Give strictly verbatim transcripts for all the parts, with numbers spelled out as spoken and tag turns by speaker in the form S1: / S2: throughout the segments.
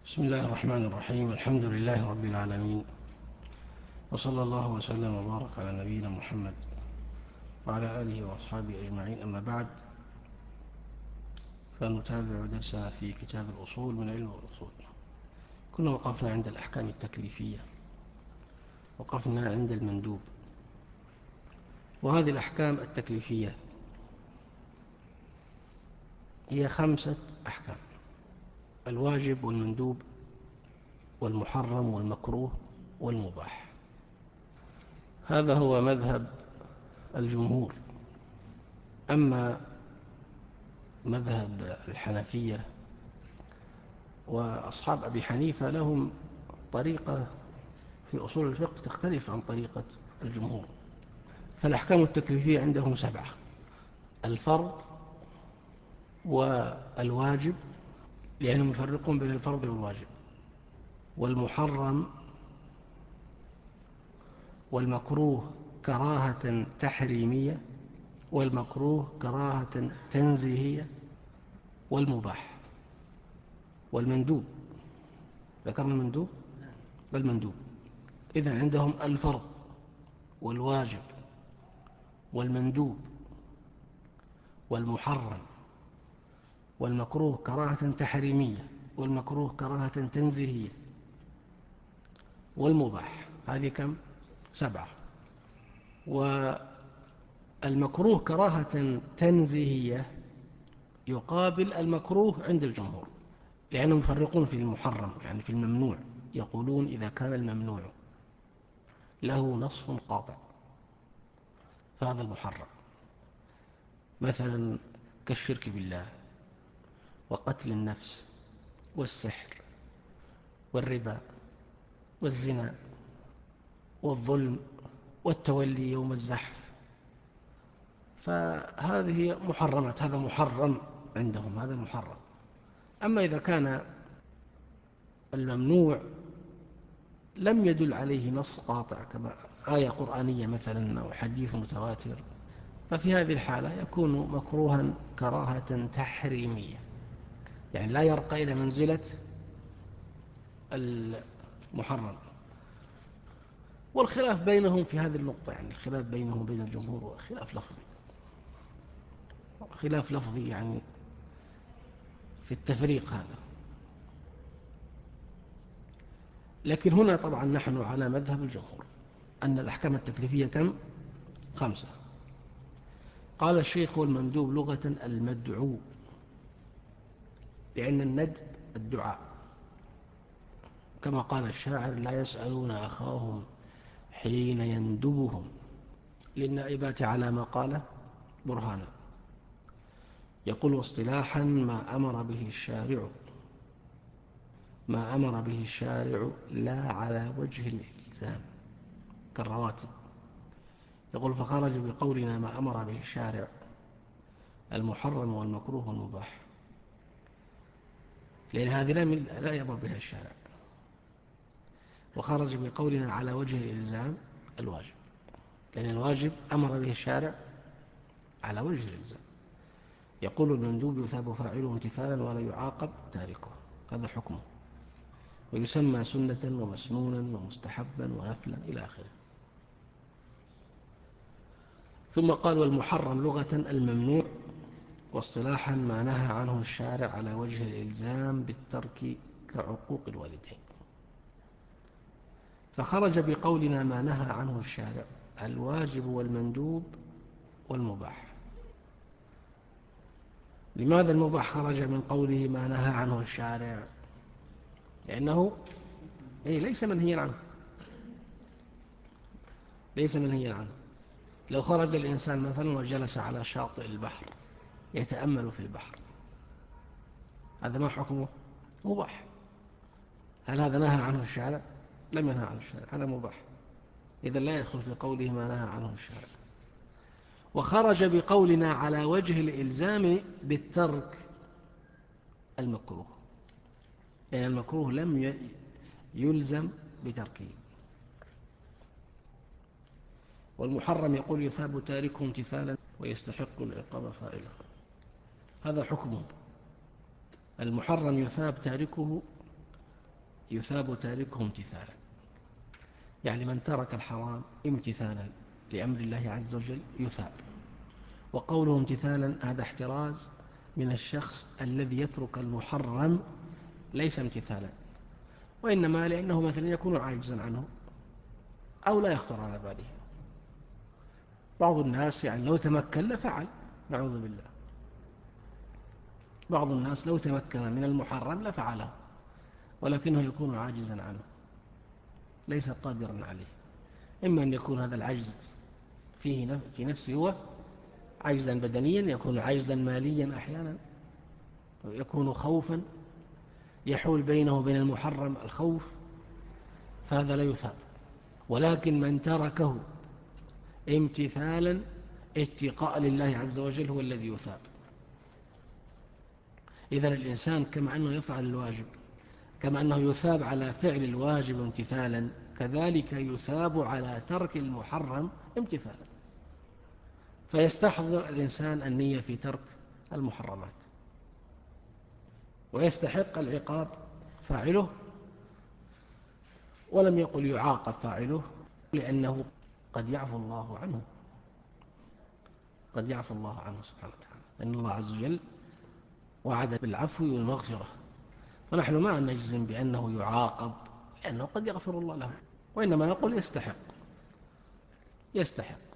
S1: بسم الله الرحمن الرحيم. الحمد لله رب العالمين، وصلى الله وسلم وبارك على نبينا محمد وعلى آله وأصحابه أجمعين. أما بعد، فنتابع درسنا في كتاب الأصول من علم الأصول. كنا وقفنا عند الأحكام التكليفية، وقفنا عند المندوب. وهذه الأحكام التكليفية هي خمسة أحكام: الواجب والمندوب والمحرم والمكروه والمباح. هذا هو مذهب الجمهور. أما مذهب الحنفية وأصحاب أبي حنيفة لهم طريقة في أصول الفقه تختلف عن طريقة الجمهور. فالأحكام التكليفية عندهم سبعة: الفرض والواجب، لأنهم يفرقون بين الفرض والواجب، والمحرم، والمكروه كراهة تحريمية، والمكروه كراهة تنزيهية، والمباح، والمندوب. ذكرنا المندوب والمندوب. إذن عندهم الفرض والواجب والمندوب والمحرم والمكروه كراهة تحريمية والمكروه كراهة تنزيهية والمباح. هذه كم؟ سبعة. والمكروه كراهة تنزيهية يقابل المكروه عند الجمهور، لأنهم يفرقون في المحرم، يعني في الممنوع. يقولون إذا كان الممنوع له نص قاطع فهذا المحرم، مثلا كالشرك بالله وقتل النفس والسحر والربا والزنا والظلم والتولي يوم الزحف. فهذه محرمات، هذا محرم عندهم، هذا محرم. أما إذا كان الممنوع لم يدل عليه نص قاطع كما آية قرآنية مثلا أو حديث متواتر، ففي هذه الحالة يكون مكروها كراهة تحريمية، يعني لا يرقى إلى منزلة المحرم. والخلاف بينهم في هذه النقطة، يعني الخلاف بينهم بين الجمهور خلاف لفظي، خلاف لفظي يعني في التفريق هذا. لكن هنا طبعا نحن على مذهب الجمهور أن الأحكام التكليفية كم؟ خمسة. قال الشيخ: والمندوب لغة المدعو، لأن الند الدعاء، كما قال الشاعر: لا يسألون أخاهم حين يندبهم، للنائبات على ما قال برهانا. يقول: واصطلاحا ما أمر به الشارع، ما أمر به الشارع لا على وجه الإلزام كالرواتب. يقول: فخرج بقولنا ما أمر به الشارع المحرم والمكروه والمباح، لأن هذه لا يأمر بها الشارع. وخرج بقولنا على وجه الإلزام الواجب، لأن الواجب أمر به الشارع على وجه الإلزام. يقول: المندوب يثاب فاعله امتثالا ولا يعاقب تاركه، هذا حكمه، ويسمى سنة ومسنونا ومستحبا ونفلا إلى آخره. ثم قال: والمحرم لغة الممنوع، واصطلاحا ما نهى عنه الشارع على وجه الإلزام بالترك كعقوق الوالدين. فخرج بقولنا ما نهى عنه الشارع الواجب والمندوب والمباح. لماذا المباح خرج من قوله ما نهى عنه الشارع؟ لأنه إيه ليس منهيا عنه، ليس منهيا عنه. لو خرج الإنسان مثلا وجلس على شاطئ البحر يتأمل في البحر، هذا ما حكمه؟ مباح. هل هذا نهى عنه الشارع؟ لم ينهى عنه الشارع، هذا مباح. إذن لا يدخل في قوله ما نهى عنه الشارع. وخرج بقولنا على وجه الإلزام بالترك المكروه، يعني المكروه لم يلزم بتركه. والمحرم يقول: يثاب تاركه امتثالا ويستحق العقاب فاعله، هذا حكمه. المحرم يثاب تاركه يثاب تاركه امتثالا، يعني من ترك الحرام امتثالا لأمر الله عز وجل يثاب. وقوله امتثالا هذا احتراز من الشخص الذي يترك المحرم ليس امتثالا، وإنما لأنه مثلا يكون عاجزا عنه أو لا يخطر على باله. بعض الناس يعني لو تمكن لفعل، نعوذ بالله، بعض الناس لو تمكن من المحرم لفعله، ولكنه يكون عاجزا عنه ليس قادرا عليه. إما أن يكون هذا العجز فيه في نفسه هو عجزا بدنيا، يكون عجزا ماليا أحيانا، يكون خوفا يحول بينه وبين المحرم الخوف، فهذا لا يثاب. ولكن من تركه امتثالا اتقاء لله عز وجل هو الذي يثاب. إذن الإنسان كما أنه يفعل الواجب، كما أنه يثاب على فعل الواجب امتثالا، كذلك يثاب على ترك المحرم امتثالا. فيستحضر الإنسان النية في ترك المحرمات، ويستحق العقاب فاعله، ولم يقل يعاقب فاعله، لأنه قد يعفو الله عنه، قد يعفو الله عنه سبحانه وتعالى، لأن الله عز وجل وعد بالعفو والمغفرة. فنحن ما نجزم بأنه يعاقب لأنه قد يغفر الله له، وإنما نقول يستحق يستحق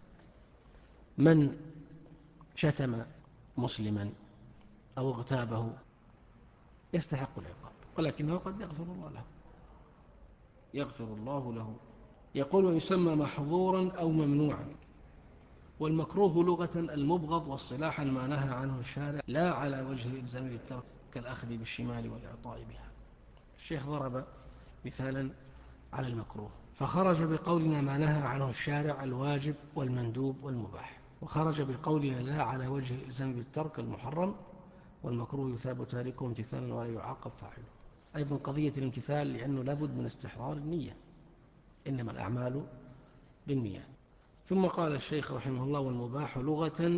S1: من شتم مسلما أو اغتابه يستحق العقاب، ولكنه قد يغفر الله له، يغفر الله له. يقول ويسمى محظورا أو ممنوعا. والمكروه لغة المبغض، واصطلاحا ما نهى عنه الشارع لا على وجه الإلزام بالترك كالأخذ بالشمال والإعطاء بها. الشيخ ضرب مثالا على المكروه، فخرج بقولنا ما نهى عنه الشارع الواجب والمندوب والمباح، وخرج بقولنا لا على وجه الإلزام بالترك المحرم، والمكروه يثاب تاركه امتثالا ولا يعاقب فاعله. أيضا قضية الامتثال، لأنه لابد من استحضار النية، إنما الأعمال بالنيات. ثم قال الشيخ رحمه الله والمباح لغة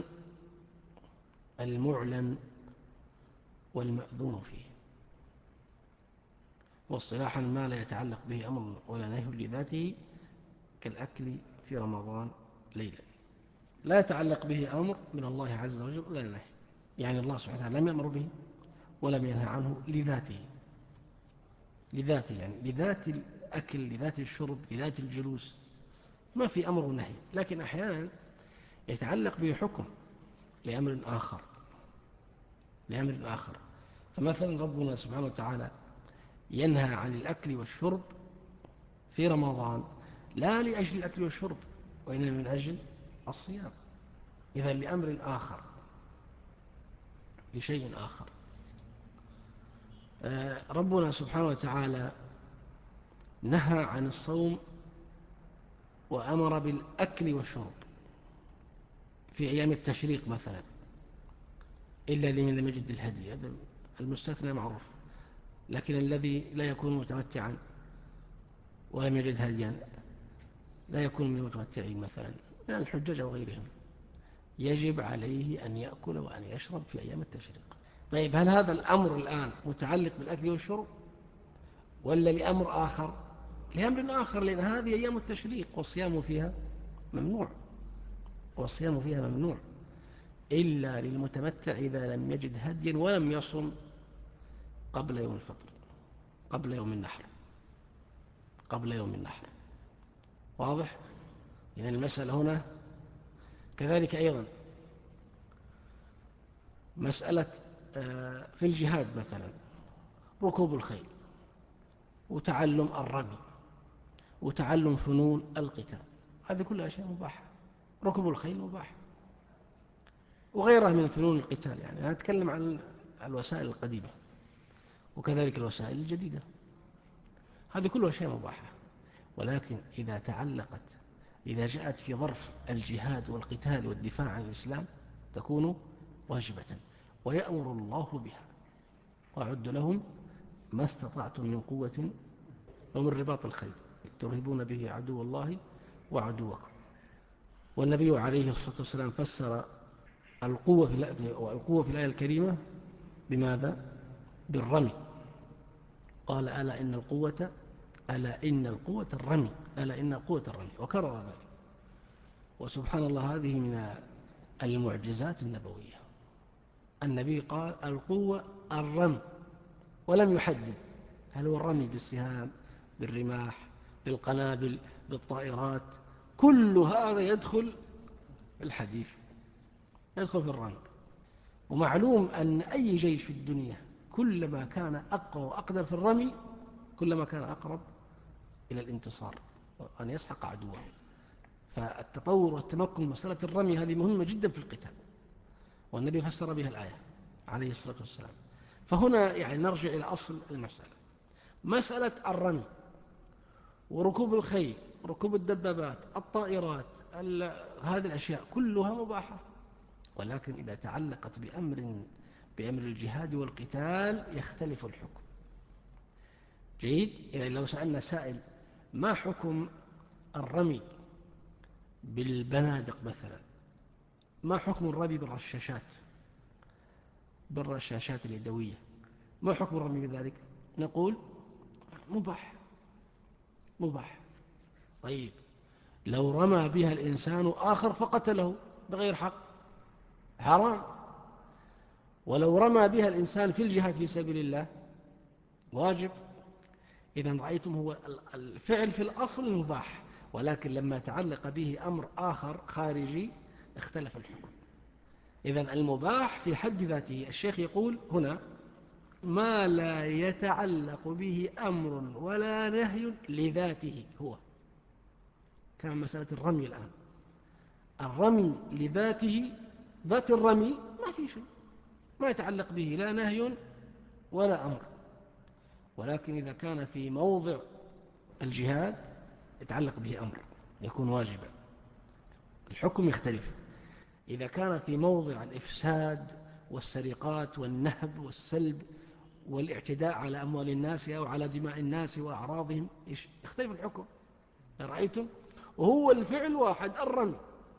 S1: المعلن والمأذون فيه، واصطلاحا ما لا يتعلق به أمر ولا نهي لذاته كالأكل في رمضان ليلا، لا يتعلق به أمر من الله عز وجل ولا نهي، يعني الله سبحانه وتعالى لم يأمر به ولم ينهى عنه لذاته، لذاته يعني لذات الأكل، لذات الشرب، لذات الجلوس، ما في أمر ونهي. لكن أحيانا يتعلق به حكم لأمر آخر لأمر آخر فمثلا ربنا سبحانه وتعالى ينهى عن الأكل والشرب في رمضان لا لأجل الأكل والشرب، وإنما من أجل الصيام، إذا لأمر آخر، لشيء آخر. ربنا سبحانه وتعالى نهى عن الصوم وأمر بالأكل والشرب في أيام التشريق مثلا، إلا لمن لم يجد الهدي، هذا المستثنى معروف. لكن الذي لا يكون متمتعا ولم يجد هديا لا يكون من المتمتعين مثلا من الحجاج وغيرهم، يجب عليه أن يأكل وأن يشرب في أيام التشريق. طيب هل هذا الأمر الآن متعلق بالأكل والشرب ولا لأمر آخر؟ لأمر آخر، لأن هذه أيام التشريق والصيام فيها ممنوع، والصيام فيها ممنوع إلا للمتمتع إذا لم يجد هديا ولم يصم قبل يوم الفطر، قبل يوم النحر، قبل يوم النحر. واضح؟ إذن المسألة هنا كذلك. أيضا مسألة في الجهاد مثلا ركوب الخيل وتعلم الرمي وتعلم فنون القتال، هذه كلها أشياء مباحة. ركوب الخيل مباح وغيرها من فنون القتال، يعني أنا أتكلم عن الوسائل القديمة وكذلك الوسائل الجديدة، هذه كلها أشياء مباحة. ولكن إذا تعلقت، إذا جاءت في ظرف الجهاد والقتال والدفاع عن الإسلام تكون واجبة، ويأمر الله بها وأعد لهم ما استطعتم من قوة ومن رباط الخيل ترهبون به عدو الله وعدوكم. والنبي عليه الصلاة والسلام فسر القوة في القوة في الآية الكريمة بماذا؟ بالرمي، قال ألا إن القوة ألا إن القوة الرمي ألا إن القوة الرمي وكرر ذلك. وسبحان الله هذه من المعجزات النبوية. النبي قال القوة الرمي ولم يحدد هل هو الرمي بالسهام بالرماح بالقنابل بالطائرات، كل هذا يدخل في الحديث، يدخل في الرمي. ومعلوم أن أي جيش في الدنيا كلما كان أقوى وأقدر في الرمي كلما كان أقرب إلى الانتصار وأن يسحق عدوه. فالتطور والتمكن من مسألة الرمي هذه مهمة جدا في القتال، والنبي فسر بها الآية عليه الصلاة والسلام. فهنا يعني نرجع إلى أصل المسألة، مسألة الرمي وركوب الخيل ركوب الدبابات الطائرات هذه الأشياء كلها مباحة، ولكن إذا تعلقت بأمر بأمر الجهاد والقتال يختلف الحكم. جيد. إذا لو سألنا سائل ما حكم الرمي بالبنادق مثلا، ما حكم الرمي بالرشاشات بالرشاشات اليدوية، ما حكم الرمي بذلك؟ نقول مباح مباح. طيب لو رمى بها الإنسان آخر فقتله بغير حق حرام. ولو رمى بها الإنسان في الجهاد في سبيل الله واجب. إذا رأيتم هو الفعل في الأصل مباح، ولكن لما تعلق به أمر آخر خارجي اختلف الحكم. إذا المباح في حد ذاته الشيخ يقول هنا ما لا يتعلق به أمر ولا نهي لذاته، هو كان مسألة الرمي الآن، الرمي لذاته ذات الرمي ما في شيء، ما يتعلق به لا نهي ولا أمر. ولكن إذا كان في موضع الجهاد يتعلق به أمر يكون واجبا، الحكم يختلف. إذا كان في موضع الإفساد والسرقات والنهب والسلب والاعتداء على أموال الناس أو على دماء الناس وأعراضهم يختلف الحكم. رأيتم؟ وهو الفعل واحد الرمي.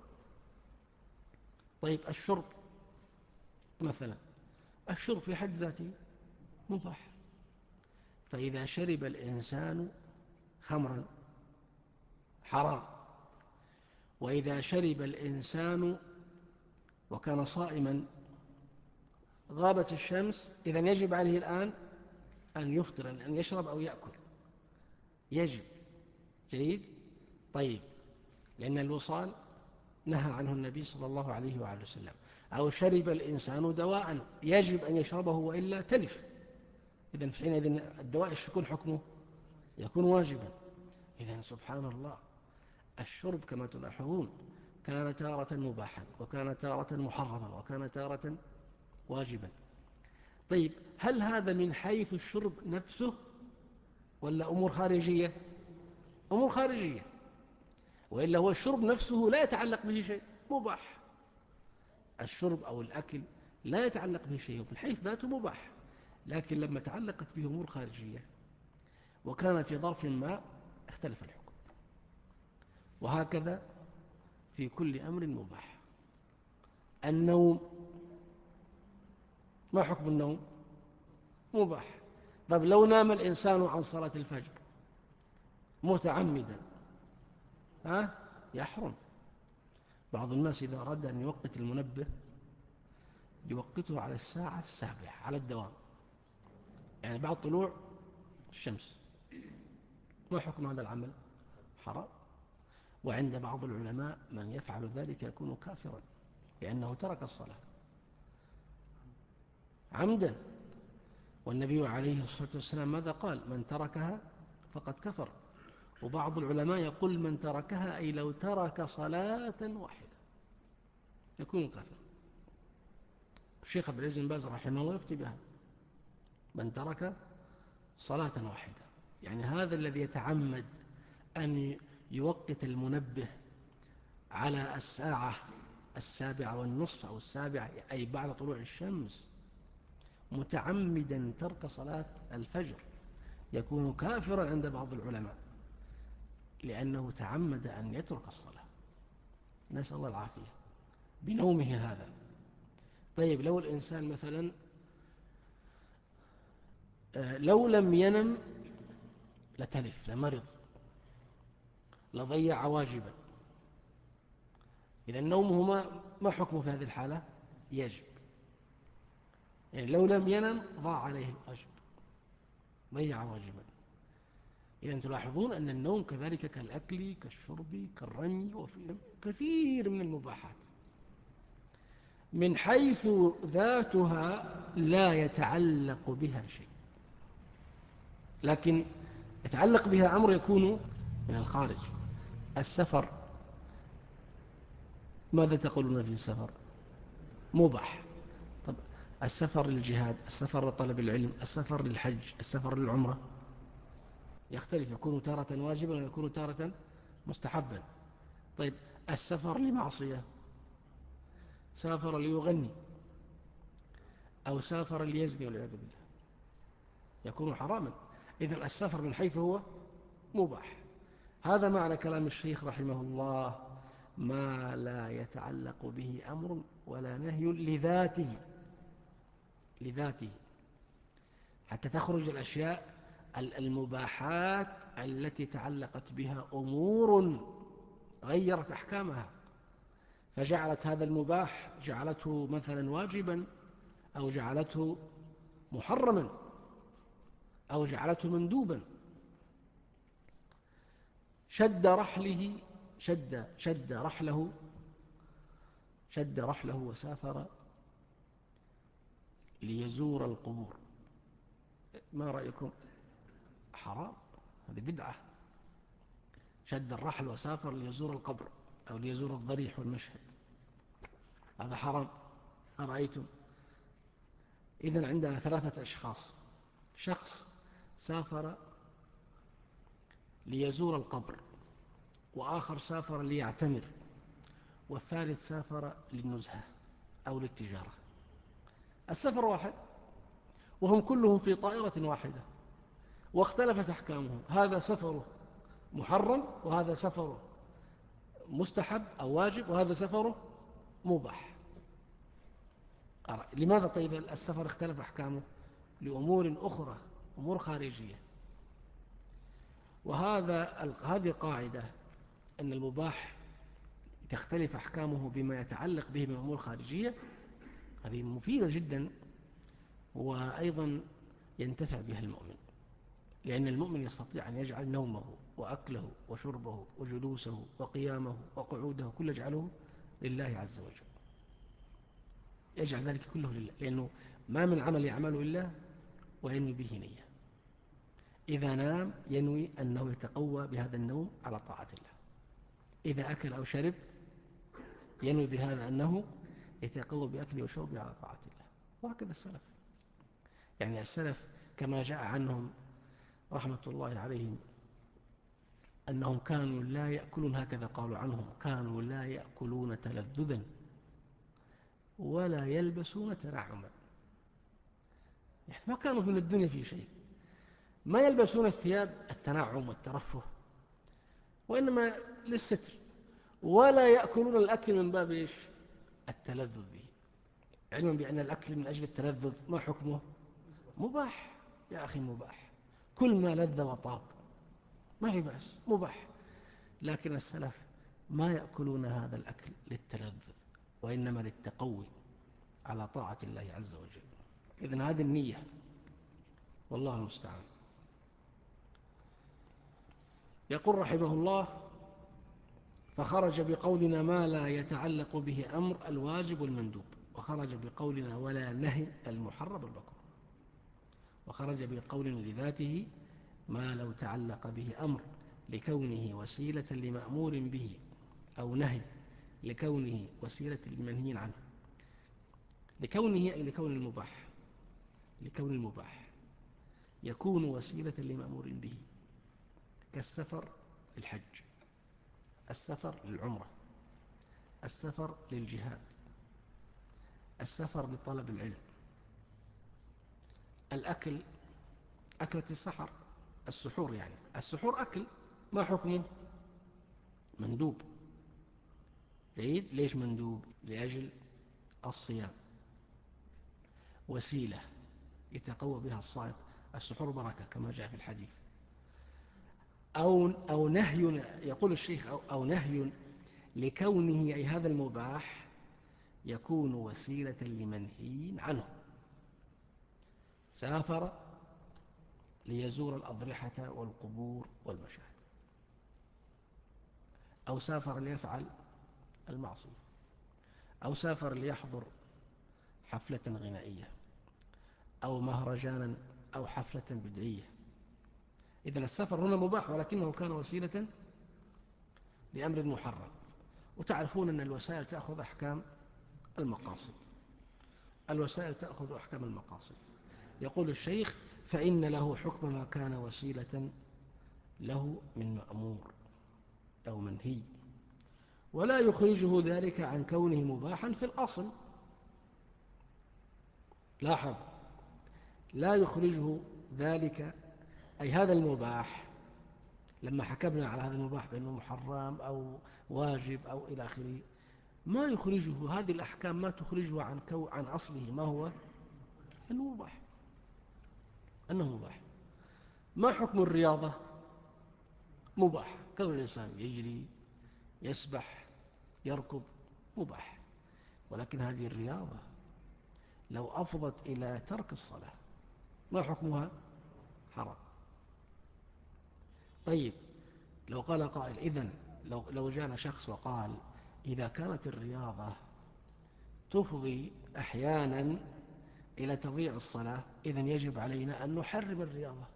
S1: طيب الشرب مثلا، الشرب في حد ذاته مباح، فإذا شرب الإنسان خمرا حرام، وإذا شرب الإنسان وكان صائما غابت الشمس إذن يجب عليه الآن أن يفطر، أن يشرب أو يأكل، يجب. جيد. طيب لأن الوصال نهى عنه النبي صلى الله عليه وآله وسلم. أو شرب الإنسان دواء يجب أن يشربه وإلا تلف، إذن في حينئذ الدواء يكون حكمه يكون واجبا. إذن سبحان الله الشرب كما تلاحظون كان تارة مباحا وكان تارة محرما وكان تارة واجبا. طيب هل هذا من حيث الشرب نفسه ولا أمور خارجية؟ أمور خارجية، وإلا هو الشرب نفسه لا يتعلق به شيء مباح. الشرب أو الأكل لا يتعلق به شيء من حيث ذاته مباح، لكن لما تعلقت به أمور خارجية وكان في ظرف ما اختلف الحكم. وهكذا في كل أمر مباح. النوم، ما حكم النوم؟ مباح. طيب لو نام الإنسان عن صلاة الفجر متعمدا ها يحرم. بعض الناس إذا أراد أن يوقت المنبه يوقته على الساعة السابعة على الدوام، يعني بعد طلوع الشمس. ما حكم هذا العمل؟ حرام. وعند بعض العلماء من يفعل ذلك يكون كافرا لأنه ترك الصلاة عمدا. والنبي عليه الصلاة والسلام ماذا قال؟ من تركها فقد كفر. وبعض العلماء يقول من تركها أي لو ترك صلاة واحدة يكون كافر. الشيخ عبد العزيز بن باز رحمه الله يفتي بها من ترك صلاة واحدة، يعني هذا الذي يتعمد أن يوقت المنبه على الساعة السابعة والنصف أو السابعة أي بعد طلوع الشمس متعمدا ترك صلاة الفجر يكون كافرا عند بعض العلماء لأنه تعمد أن يترك الصلاة، نسأل الله العافية، بنومه هذا. طيب لو الإنسان مثلا لو لم ينم لتلف، لمرض، لضيع واجبا. إذا نومه ما, ما حكمه في هذه الحالة؟ يجب. يعني لو لم ينم ضاع عليه الواجب، ضيع واجبا. إذا تلاحظون أن النوم كذلك كالأكل كالشرب كالرمي وفي كثير من المباحات من حيث ذاتها لا يتعلق بها شيء، لكن يتعلق بها أمر يكون من الخارج. السفر، ماذا تقولون في السفر؟ مباح. طب السفر للجهاد، السفر لطلب العلم، السفر للحج، السفر للعمرة، يختلف، يكون تارة واجبا ويكون تارة مستحبا. طيب السفر لمعصية، سافر ليغني أو سافر ليزني والعياذ بالله، يكون حراما. إذن السفر من حيث هو مباح. هذا معنى كلام الشيخ رحمه الله: ما لا يتعلق به أمر ولا نهي لذاته، لذاته، حتى تخرج الأشياء المباحات التي تعلقت بها أمور غيرت أحكامها، فجعلت هذا المباح، جعلته مثلا واجبا، أو جعلته محرما، أو جعلته مندوبا. شد رحله شد شد رحله شد رحله وسافر ليزور القبور، ما رأيكم؟ حرام، هذه بدعة. شد الرحل وسافر ليزور القبر أو ليزور الضريح والمشهد، هذا حرام. أرأيتم؟ إذن عندنا ثلاثة أشخاص: شخص سافر ليزور القبر، وآخر سافر ليعتمر، والثالث سافر للنزهة أو للتجارة. السفر واحد وهم كلهم في طائرة واحدة، واختلفت أحكامهم، هذا سفره محرم وهذا سفره مستحب أو واجب وهذا سفره مباح. لماذا طيب السفر اختلف أحكامه؟ لأمور أخرى، أمور خارجية. وهذا هذه قاعدة، أن المباح تختلف أحكامه بما يتعلق به من أمور خارجية، هذه مفيدة جدا، وأيضا ينتفع بها المؤمن، لأن المؤمن يستطيع أن يجعل نومه وأكله وشربه وجلوسه وقيامه وقعوده كل يجعله لله عز وجل، يجعل ذلك كله لله، لأنه ما من عمل يعمله إلا وينوي به نية. إذا نام ينوي أنه يتقوى بهذا النوم على طاعة الله، إذا أكل أو شرب ينوي بهذا أنه يتقوى بأكله وشربه على طاعة الله. وهكذا السلف، يعني السلف كما جاء عنهم رحمة الله عليهم أنهم كانوا لا يأكلون، هكذا قالوا عنهم: كانوا لا يأكلون تلذذا ولا يلبسون تنعما. يعني ما كانوا من الدنيا في شيء، ما يلبسون الثياب التنعم والترفه، وإنما للستر، ولا يأكلون الأكل من باب إيش؟ التلذذ به، علما بأن الأكل من أجل التلذذ ما حكمه؟ مباح يا أخي، مباح، كل ما لذ وطاب ما في بأس، مباح. لكن السلف ما يأكلون هذا الأكل للتلذذ، وإنما للتقوي على طاعة الله عز وجل. إذن هذه النية، والله المستعان. يقول رحمه الله: فخرج بقولنا ما لا يتعلق به أمر الواجب والمندوب، وخرج بقولنا ولا نهي المحرم والمكروه، وخرج بقولنا لذاته ما لو تعلق به أمر لكونه وسيلة لمأمور به، أو نهي لكونه وسيلة لمنهي عنه. لكونه أي لكون المباح، لكون المباح يكون وسيلة لمأمور به، كالسفر للحج، السفر للعمرة، السفر للجهاد، السفر لطلب العلم، الأكل، أكلة السحر، السحور، يعني السحور أكل، ما حكمه؟ مندوب. جيد. ليش مندوب؟ لأجل الصيام، وسيلة يتقوى بها الصائم السحور بركة كما جاء في الحديث. أو, أو نهي، يقول الشيخ أو, أو نهي لكونه أي هذا المباح يكون وسيلة لمنهي عنه. سافر ليزور الأضرحة والقبور والمشاهد، أو سافر ليفعل المعصية، أو سافر ليحضر حفلة غنائية أو مهرجانا أو حفلة بدعية. إذن السفر هنا مباح ولكنه كان وسيلة لأمر محرم. وتعرفون أن الوسائل تأخذ أحكام المقاصد، الوسائل تأخذ أحكام المقاصد. يقول الشيخ فإن له حكم ما كان وسيلة له من مأمور أو منهي، ولا يخرجه ذلك عن كونه مباحا في الأصل. لاحظ، لا يخرجه ذلك أي هذا المباح، لما حكمنا على هذا المباح بأنه محرم أو واجب أو إلى آخره، ما يخرجه هذه الأحكام، ما تخرجه عن, كو عن أصله ما هو أنه مباح، أنه مباح. ما حكم الرياضة؟ مباح. كون الإنسان يجري، يسبح، يركض، مباح. ولكن هذه الرياضة لو أفضت إلى ترك الصلاة ما حكمها؟ حرام. طيب لو قال قائل إذن لو, لو جاءنا شخص وقال إذا كانت الرياضة تفضي أحيانا إلى تضييع الصلاة إذن يجب علينا أن نحرم الرياضة،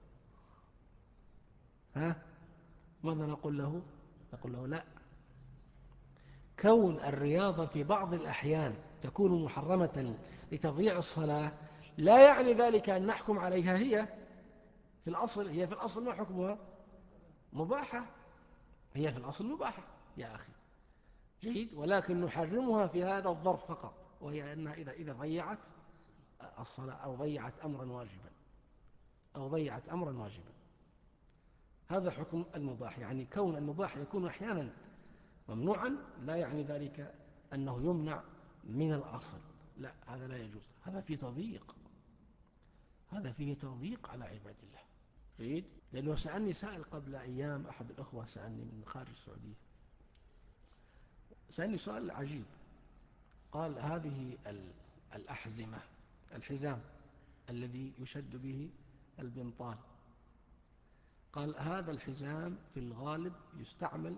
S1: ها؟ ماذا نقول له؟ نقول له لا، كون الرياضة في بعض الأحيان تكون محرمة لتضييع الصلاة لا يعني ذلك أن نحكم عليها. هي في الأصل هي في الأصل ما حكمها؟ مباحة. هي في الأصل مباحة يا أخي، جيد، ولكن نحرمها في هذا الظرف فقط، وهي أنها إذا, إذا ضيعت الصلاة أو ضيعت أمرا واجبا أو ضيعت أمرا واجبا. هذا حكم المباح. يعني كون المباح يكون أحيانا ممنوعا لا يعني ذلك أنه يمنع من الأصل، لا، هذا لا يجوز، هذا فيه تضييق، هذا فيه تضييق على عباد الله. جيد. لأنه سألني سائل قبل أيام، أحد الأخوة سألني من خارج السعودية، سألني سؤال عجيب. قال هذه الأحزمة، الحزام الذي يشد به البنطال، قال هذا الحزام في الغالب يستعمل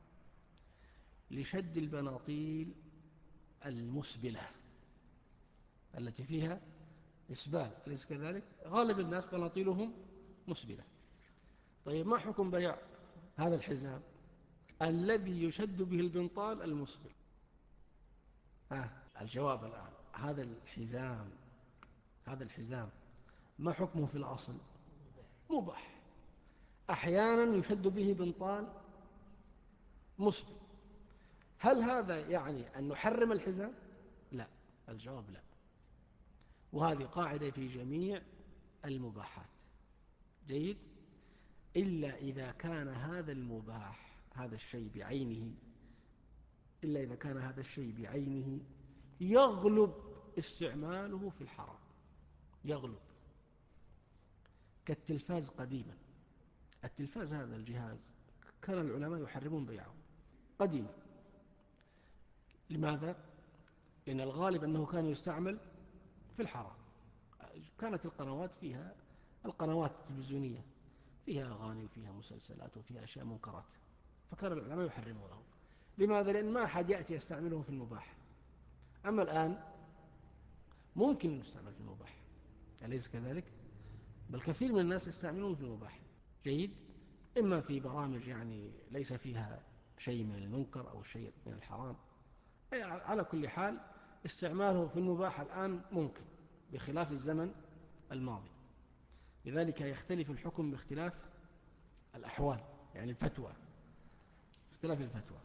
S1: لشد البناطيل المسبلة التي فيها إسبال، أليس كذلك؟ غالب الناس بناطيلهم مسبلة. طيب ما حكم بيع هذا الحزام الذي يشد به البنطال المسبل؟ ها الجواب الآن، هذا الحزام هذا الحزام ما حكمه في الأصل؟ مباح. أحيانا يشد به بنطال مسبل. هل هذا يعني أن نحرم الحزام؟ لا، الجواب لا. وهذه قاعدة في جميع المباحات، جيد، إلا إذا كان هذا المباح، هذا الشيء بعينه، إلا إذا كان هذا الشيء بعينه يغلب استعماله في الحرام، يغلب. كالتلفاز قديما، التلفاز هذا الجهاز كان العلماء يحرمون بيعه قديما. لماذا؟ لأن الغالب أنه كان يستعمل في الحرام. كانت القنوات فيها، القنوات التلفزيونية فيها أغاني وفيها مسلسلات وفيها أشياء منكرات، فكان العلماء يحرمونه. لماذا؟ لأن ما أحد يأتي يستعمله في المباح. أما الآن ممكن أن يستعمل في المباح، أليس كذلك؟ بل كثير من الناس يستعملون في المباح، جيد، إما في برامج يعني ليس فيها شيء من المنكر أو شيء من الحرام. على كل حال استعماله في المباح الآن ممكن، بخلاف الزمن الماضي. لذلك يختلف الحكم باختلاف الأحوال، يعني الفتوى، اختلاف الفتوى.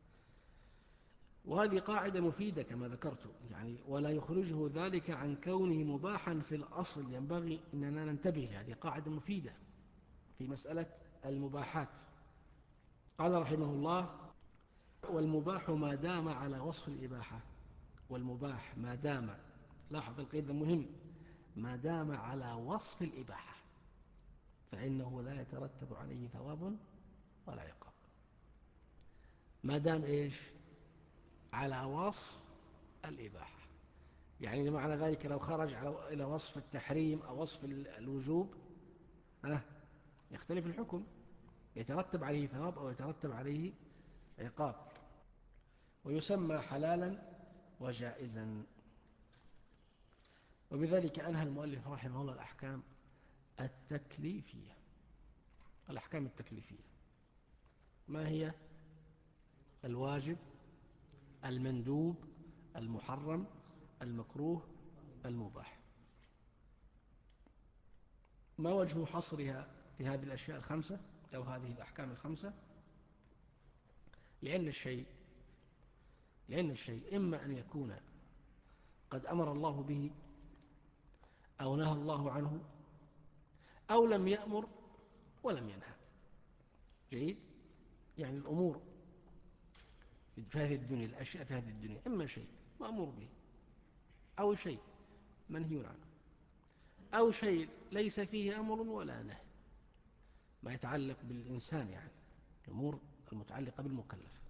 S1: وهذه قاعدة مفيدة كما ذكرت، يعني ولا يخرجه ذلك عن كونه مباحا في الأصل. ينبغي أننا ننتبه لهذه قاعدة مفيدة في مسألة المباحات. قال رحمه الله والمباح ما دام على وصف الإباحة. والمباح ما دام، لاحظ القيد مهم، ما دام على وصف الإباحة. فإنه لا يترتب عليه ثواب ولا عقاب، ما دام إيش على وصف الإباحة. يعني معنى ذلك لو خرج إلى وصف التحريم أو وصف الوجوب ها يختلف الحكم، يترتب عليه ثواب أو يترتب عليه عقاب، ويسمى حلالا وجائزا. وبذلك أنهى المؤلف رحمه الله الأحكام التكليفية. الأحكام التكليفية ما هي؟ الواجب، المندوب، المحرم، المكروه، المباح. ما وجه حصرها في هذه الأشياء الخمسة أو هذه الأحكام الخمسة؟ لأن الشيء لأن الشيء إما أن يكون قد أمر الله به أو نهى الله عنه أو لم يأمر ولم ينهى. جيد؟ يعني الأمور في هذه الدنيا، الأشياء في هذه الدنيا إما شيء مأمور به أو شيء منهي عنه أو شيء ليس فيه أمر ولا نهي، ما يتعلق بالإنسان، يعني الأمور المتعلقة بالمكلف.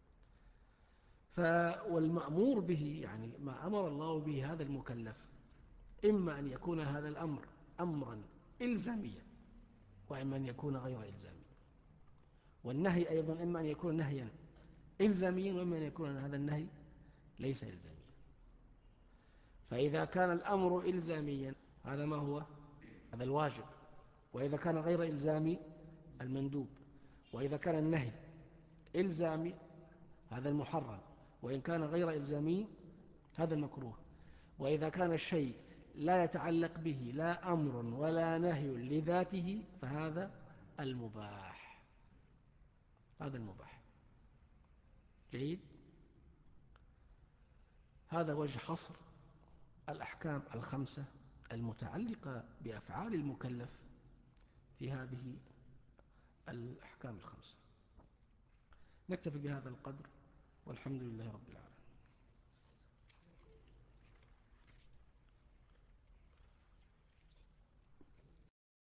S1: والمأمور به يعني ما أمر الله به هذا المكلف، إما أن يكون هذا الأمر أمرا إلزاميا وإما أن يكون غير إلزامي. والنهي أيضا إما أن يكون نهيا إلزاميا وإما أن يكون هذا النهي ليس إلزاميا. فإذا كان الأمر إلزاميا هذا ما هو؟ هذا الواجب. وإذا كان غير إلزامي المندوب. وإذا كان النهي إلزامي هذا المحرم، وإن كان غير إلزامي هذا المكروه. وإذا كان الشيء لا يتعلق به لا أمر ولا نهي لذاته فهذا المباح. هذا المباح. جيد؟ هذا وجه حصر الأحكام الخمسة المتعلقة بأفعال المكلف في هذه الأحكام الخمسة. نكتفي بهذا القدر، والحمد لله رب العالمين.